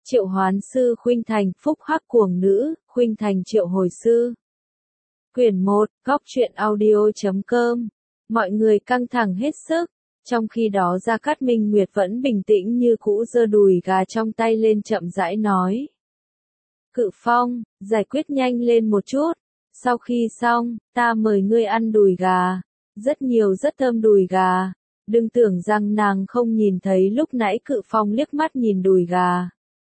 Triệu hoán sư khuynh thành, phúc hắc cuồng nữ, khuynh thành triệu hồi sư. Quyển 1, góc truyện audio.com. Mọi người căng thẳng hết sức. Trong khi đó Gia Cát Minh Nguyệt vẫn bình tĩnh như cũ, giơ đùi gà trong tay lên chậm rãi nói. Cự Phong, giải quyết nhanh lên một chút. Sau khi xong, ta mời ngươi ăn đùi gà. Rất nhiều rất thơm đùi gà. Đừng tưởng rằng nàng không nhìn thấy lúc nãy Cự Phong liếc mắt nhìn đùi gà.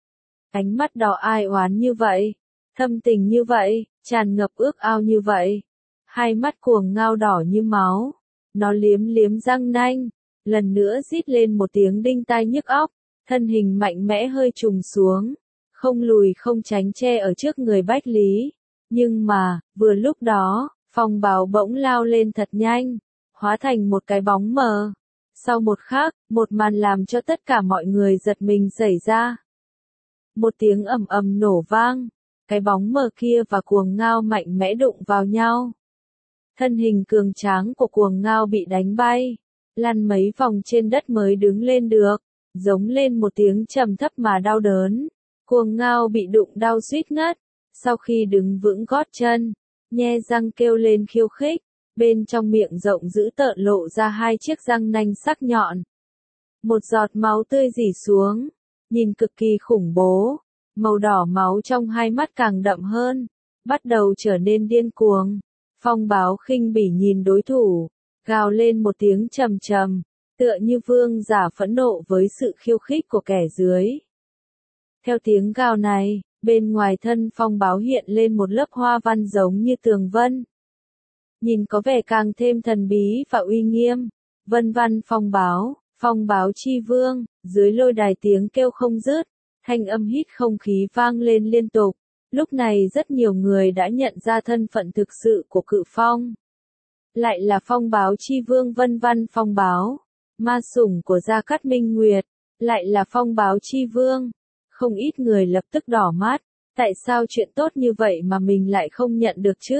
Ánh mắt đỏ ai oán như vậy, thâm tình như vậy, tràn ngập ước ao như vậy. Hai mắt cuồng ngao đỏ như máu. Nó liếm liếm răng nanh, lần nữa rít lên một tiếng đinh tai nhức óc, thân hình mạnh mẽ hơi trùng xuống, không lùi không tránh che ở trước người Bách Lý. Nhưng mà, vừa lúc đó, Phong Báo bỗng lao lên thật nhanh, hóa thành một cái bóng mờ. Sau một khắc, một màn làm cho tất cả mọi người giật mình xảy ra. Một tiếng ầm ầm nổ vang, cái bóng mờ kia và cuồng ngao mạnh mẽ đụng vào nhau. Thân hình cường tráng của cuồng ngao bị đánh bay, lăn mấy vòng trên đất mới đứng lên được, giống lên một tiếng trầm thấp mà đau đớn. Cuồng ngao bị đụng đau suýt ngất, sau khi đứng vững gót chân, nhe răng kêu lên khiêu khích, bên trong miệng rộng dữ tợn lộ ra hai chiếc răng nanh sắc nhọn. Một giọt máu tươi rỉ xuống, nhìn cực kỳ khủng bố, màu đỏ máu trong hai mắt càng đậm hơn, bắt đầu trở nên điên cuồng. Phong Báo khinh bỉ nhìn đối thủ, gào lên một tiếng trầm trầm, tựa như vương giả phẫn nộ với sự khiêu khích của kẻ dưới. Theo tiếng gào này, bên ngoài thân Phong Báo hiện lên một lớp hoa văn giống như tường vân. Nhìn có vẻ càng thêm thần bí và uy nghiêm. Vân văn Phong Báo chi vương, dưới lôi đài tiếng kêu không dứt, thanh âm hít không khí vang lên liên tục. Lúc này rất nhiều người đã nhận ra thân phận thực sự của Cự Phong. Lại là Phong Báo chi vương Vân văn Phong Báo, ma sủng của Gia Cát Minh Nguyệt, lại là Phong Báo chi vương. Không ít người lập tức đỏ mắt, tại sao chuyện tốt như vậy mà mình lại không nhận được chứ?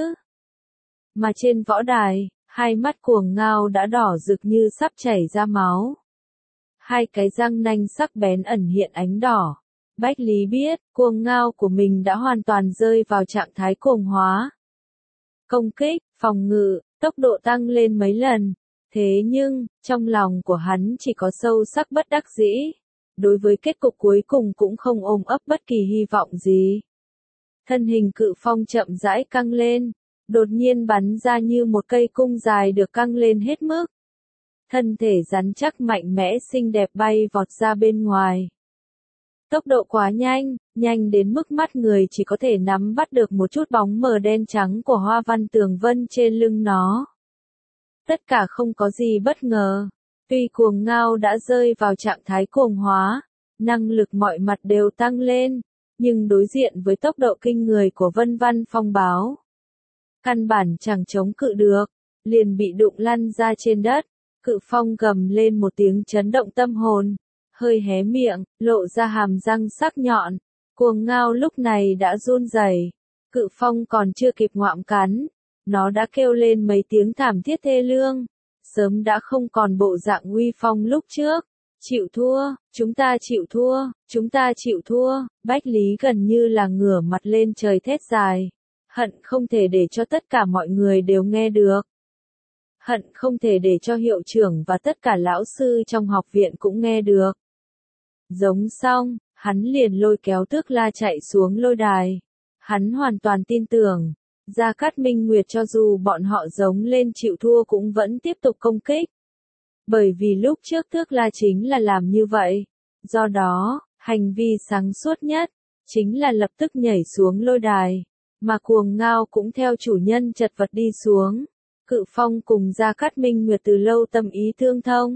Mà trên võ đài, hai mắt cuồng ngao đã đỏ rực như sắp chảy ra máu. Hai cái răng nanh sắc bén ẩn hiện ánh đỏ. Bách Lý biết, cuồng ngao của mình đã hoàn toàn rơi vào trạng thái cuồng hóa. Công kích, phòng ngự, tốc độ tăng lên mấy lần. Thế nhưng, trong lòng của hắn chỉ có sâu sắc bất đắc dĩ. Đối với kết cục cuối cùng cũng không ôm ấp bất kỳ hy vọng gì. Thân hình Cự Phong chậm rãi căng lên, đột nhiên bắn ra như một cây cung dài được căng lên hết mức. Thân thể rắn chắc mạnh mẽ xinh đẹp bay vọt ra bên ngoài. Tốc độ quá nhanh, nhanh đến mức mắt người chỉ có thể nắm bắt được một chút bóng mờ đen trắng của hoa văn tường vân trên lưng nó. Tất cả không có gì bất ngờ. Tuy cuồng ngao đã rơi vào trạng thái cuồng hóa, năng lực mọi mặt đều tăng lên, nhưng đối diện với tốc độ kinh người của Vân văn Phong Báo, căn bản chẳng chống cự được, liền bị đụng lăn ra trên đất. Cự Phong gầm lên một tiếng chấn động tâm hồn, hơi hé miệng, lộ ra hàm răng sắc nhọn. Cuồng ngao lúc này đã run rẩy. Cự Phong còn chưa kịp ngoạm cắn, nó đã kêu lên mấy tiếng thảm thiết thê lương, sớm đã không còn bộ dạng uy phong lúc trước. Chịu thua, chúng ta chịu thua, chúng ta chịu thua. Bách Lý gần như là ngửa mặt lên trời thét dài, hận không thể để cho tất cả mọi người đều nghe được. Hận không thể để cho hiệu trưởng và tất cả lão sư trong học viện cũng nghe được. Giống xong, hắn liền lôi kéo Tước La chạy xuống lôi đài. Hắn hoàn toàn tin tưởng, Gia Cát Minh Nguyệt cho dù bọn họ giống lên chịu thua cũng vẫn tiếp tục công kích. Bởi vì lúc trước Tước La chính là làm như vậy. Do đó, hành vi sáng suốt nhất, chính là lập tức nhảy xuống lôi đài. Mà cuồng ngao cũng theo chủ nhân chật vật đi xuống. Cự Phong cùng Gia Cát Minh Nguyệt từ lâu tâm ý tương thông.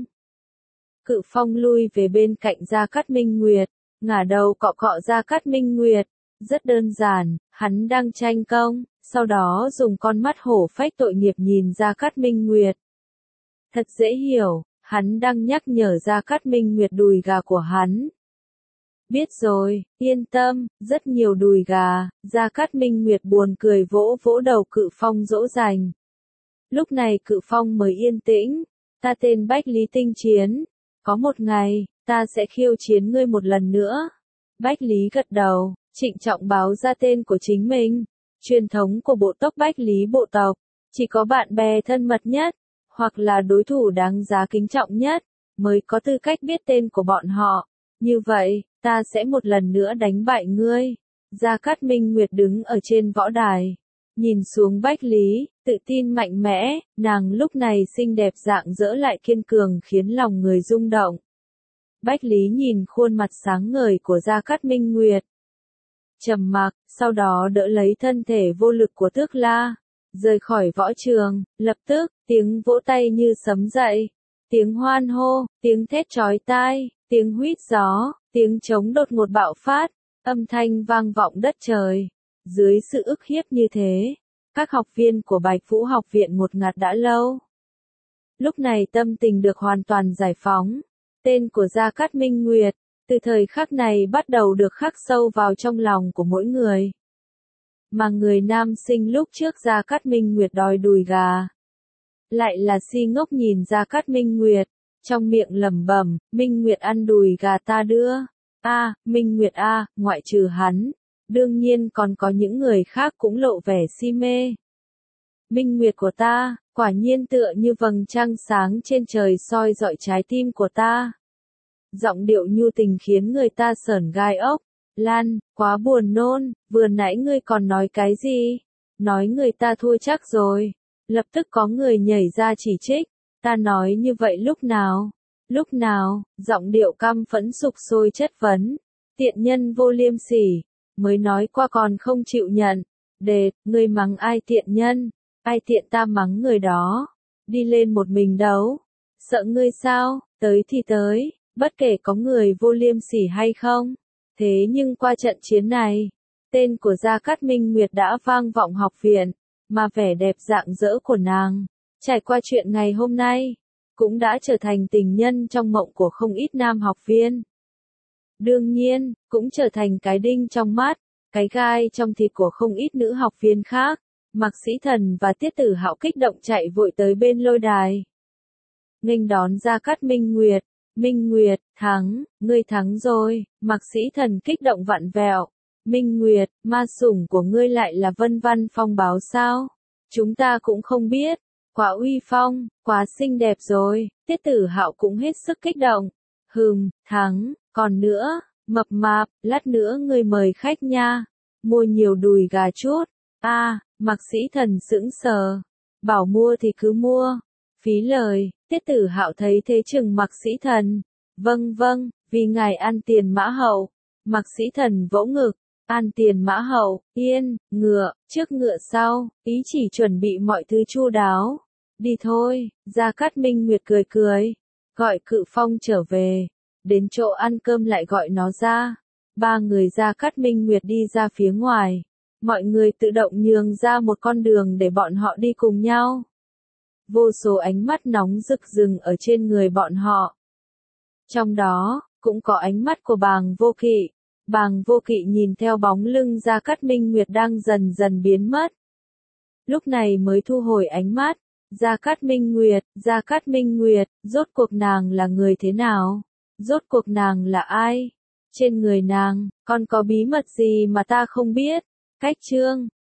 Cự Phong lui về bên cạnh Gia Cát Minh Nguyệt, ngả đầu cọ cọ Gia Cát Minh Nguyệt. Rất đơn giản, hắn đang tranh công, sau đó dùng con mắt hổ phách tội nghiệp nhìn Gia Cát Minh Nguyệt. Thật dễ hiểu, hắn đang nhắc nhở Gia Cát Minh Nguyệt đùi gà của hắn. Biết rồi, yên tâm, rất nhiều đùi gà. Gia Cát Minh Nguyệt buồn cười vỗ vỗ đầu Cự Phong dỗ dành. Lúc này Cự Phong mới yên tĩnh. Ta tên Bách Lý Tinh Chiến. Có một ngày, ta sẽ khiêu chiến ngươi một lần nữa. Bách Lý gật đầu, trịnh trọng báo ra tên của chính mình. Truyền thống của bộ tộc Bách Lý bộ tộc, chỉ có bạn bè thân mật nhất, hoặc là đối thủ đáng giá kính trọng nhất, mới có tư cách biết tên của bọn họ. Như vậy, ta sẽ một lần nữa đánh bại ngươi. Gia Cát Minh Nguyệt đứng ở trên võ đài, nhìn xuống Bách Lý, tự tin mạnh mẽ, nàng lúc này xinh đẹp rạng rỡ lại kiên cường khiến lòng người rung động. Bách Lý nhìn khuôn mặt sáng ngời của Gia Cát Minh Nguyệt, trầm mặc, sau đó đỡ lấy thân thể vô lực của Tước La, rời khỏi võ trường. Lập tức, tiếng vỗ tay như sấm dậy, tiếng hoan hô, tiếng thét chói tai, tiếng huýt gió, tiếng trống đột ngột bạo phát, âm thanh vang vọng đất trời. Dưới sự ức hiếp như thế, các học viên của Bạch Vũ học viện một ngạt đã lâu. Lúc này tâm tình được hoàn toàn giải phóng. Tên của Gia Cát Minh Nguyệt, từ thời khắc này bắt đầu được khắc sâu vào trong lòng của mỗi người. Mà người nam sinh lúc trước Gia Cát Minh Nguyệt đòi đùi gà, lại là si ngốc nhìn Gia Cát Minh Nguyệt, trong miệng lẩm bẩm, Minh Nguyệt ăn đùi gà ta đưa. Minh Nguyệt ngoại trừ hắn, đương nhiên còn có những người khác cũng lộ vẻ si mê. Minh Nguyệt của ta, quả nhiên tựa như vầng trăng sáng trên trời soi rọi trái tim của ta. Giọng điệu nhu tình khiến người ta sởn gai ốc. Lan, quá buồn nôn, vừa nãy ngươi còn nói cái gì? Nói người ta thua chắc rồi. Lập tức có người nhảy ra chỉ trích. Ta nói như vậy lúc nào? Lúc nào? Giọng điệu căm phẫn sục sôi chất vấn. Tiện nhân vô liêm sỉ, mới nói qua còn không chịu nhận. Ngươi mắng ai tiện nhân? Ai tiện ta mắng người đó. Đi lên một mình đấu. Sợ ngươi sao? Tới thì tới, bất kể có người vô liêm sỉ hay không. Thế nhưng qua trận chiến này, tên của Gia Cát Minh Nguyệt đã vang vọng học viện, mà vẻ đẹp rạng rỡ của nàng, trải qua chuyện ngày hôm nay, cũng đã trở thành tình nhân trong mộng của không ít nam học viên. Đương nhiên, cũng trở thành cái đinh trong mắt, cái gai trong thịt của không ít nữ học viên khác. Mạc Sĩ Thần và Tiết Tử Hạo kích động chạy vội tới bên lôi đài, nghênh đón Gia Cát Minh Nguyệt. Minh Nguyệt, thắng, ngươi thắng rồi. Mạc Sĩ Thần kích động vặn vẹo. Minh Nguyệt, ma sủng của ngươi lại là Vân Văn Phong báo sao? Chúng ta cũng không biết. Quá uy phong, quá xinh đẹp rồi. Tiết Tử Hạo cũng hết sức kích động. Thắng, còn nữa, mập mạp, lát nữa ngươi mời khách nha. Mua nhiều đùi gà chút. Mạc Sĩ Thần sững sờ. Bảo mua thì cứ mua. Phí lời. Tiết Tử Hạo thấy thế chừng Mạc Sĩ Thần. Vâng, vì ngài ăn tiền mã hậu. Mạc Sĩ Thần vỗ ngực. Ăn tiền mã hậu, yên, ngựa, trước ngựa sau, ý chỉ chuẩn bị mọi thứ chu đáo. Đi thôi. Gia Cát Minh Nguyệt cười. Gọi Cự Phong trở về. Đến chỗ ăn cơm lại gọi nó ra. Ba người Gia Cát Minh Nguyệt đi ra phía ngoài. Mọi người tự động nhường ra một con đường để bọn họ đi cùng nhau. Vô số ánh mắt nóng rực rừng ở trên người bọn họ. Trong đó, cũng có ánh mắt của Bàng Vô Kỵ. Bàng Vô Kỵ nhìn theo bóng lưng Gia Cát Minh Nguyệt đang dần dần biến mất. Lúc này mới thu hồi ánh mắt. Gia Cát Minh Nguyệt, rốt cuộc nàng là người thế nào? Rốt cuộc nàng là ai? Trên người nàng, còn có bí mật gì mà ta không biết? Cách chương